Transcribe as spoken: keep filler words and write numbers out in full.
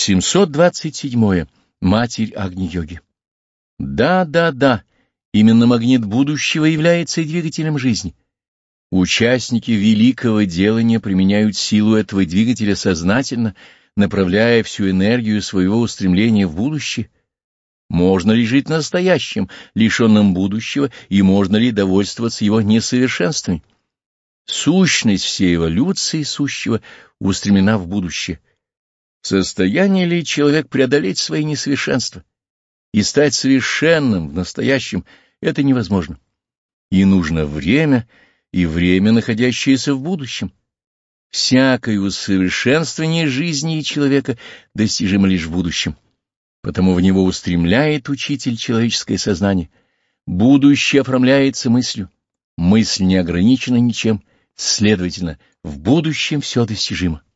семьсот двадцать седьмое. Матерь Агни-йоги. Да, да, да, именно магнит будущего является двигателем жизни. Участники великого делания применяют силу этого двигателя сознательно, направляя всю энергию своего устремления в будущее. Можно ли жить настоящим, лишенным будущего, и можно ли довольствоваться его несовершенствами? Сущность всей эволюции сущего устремлена в будущее. В состоянии ли человек преодолеть свои несовершенства и стать совершенным в настоящем, это невозможно. И нужно время, и время, находящееся в будущем. Всякое усовершенствование жизни и человека достижимо лишь в будущем. Потому в него устремляет учитель человеческое сознание. Будущее оформляется мыслью. Мысль не ограничена ничем, следовательно, в будущем все достижимо.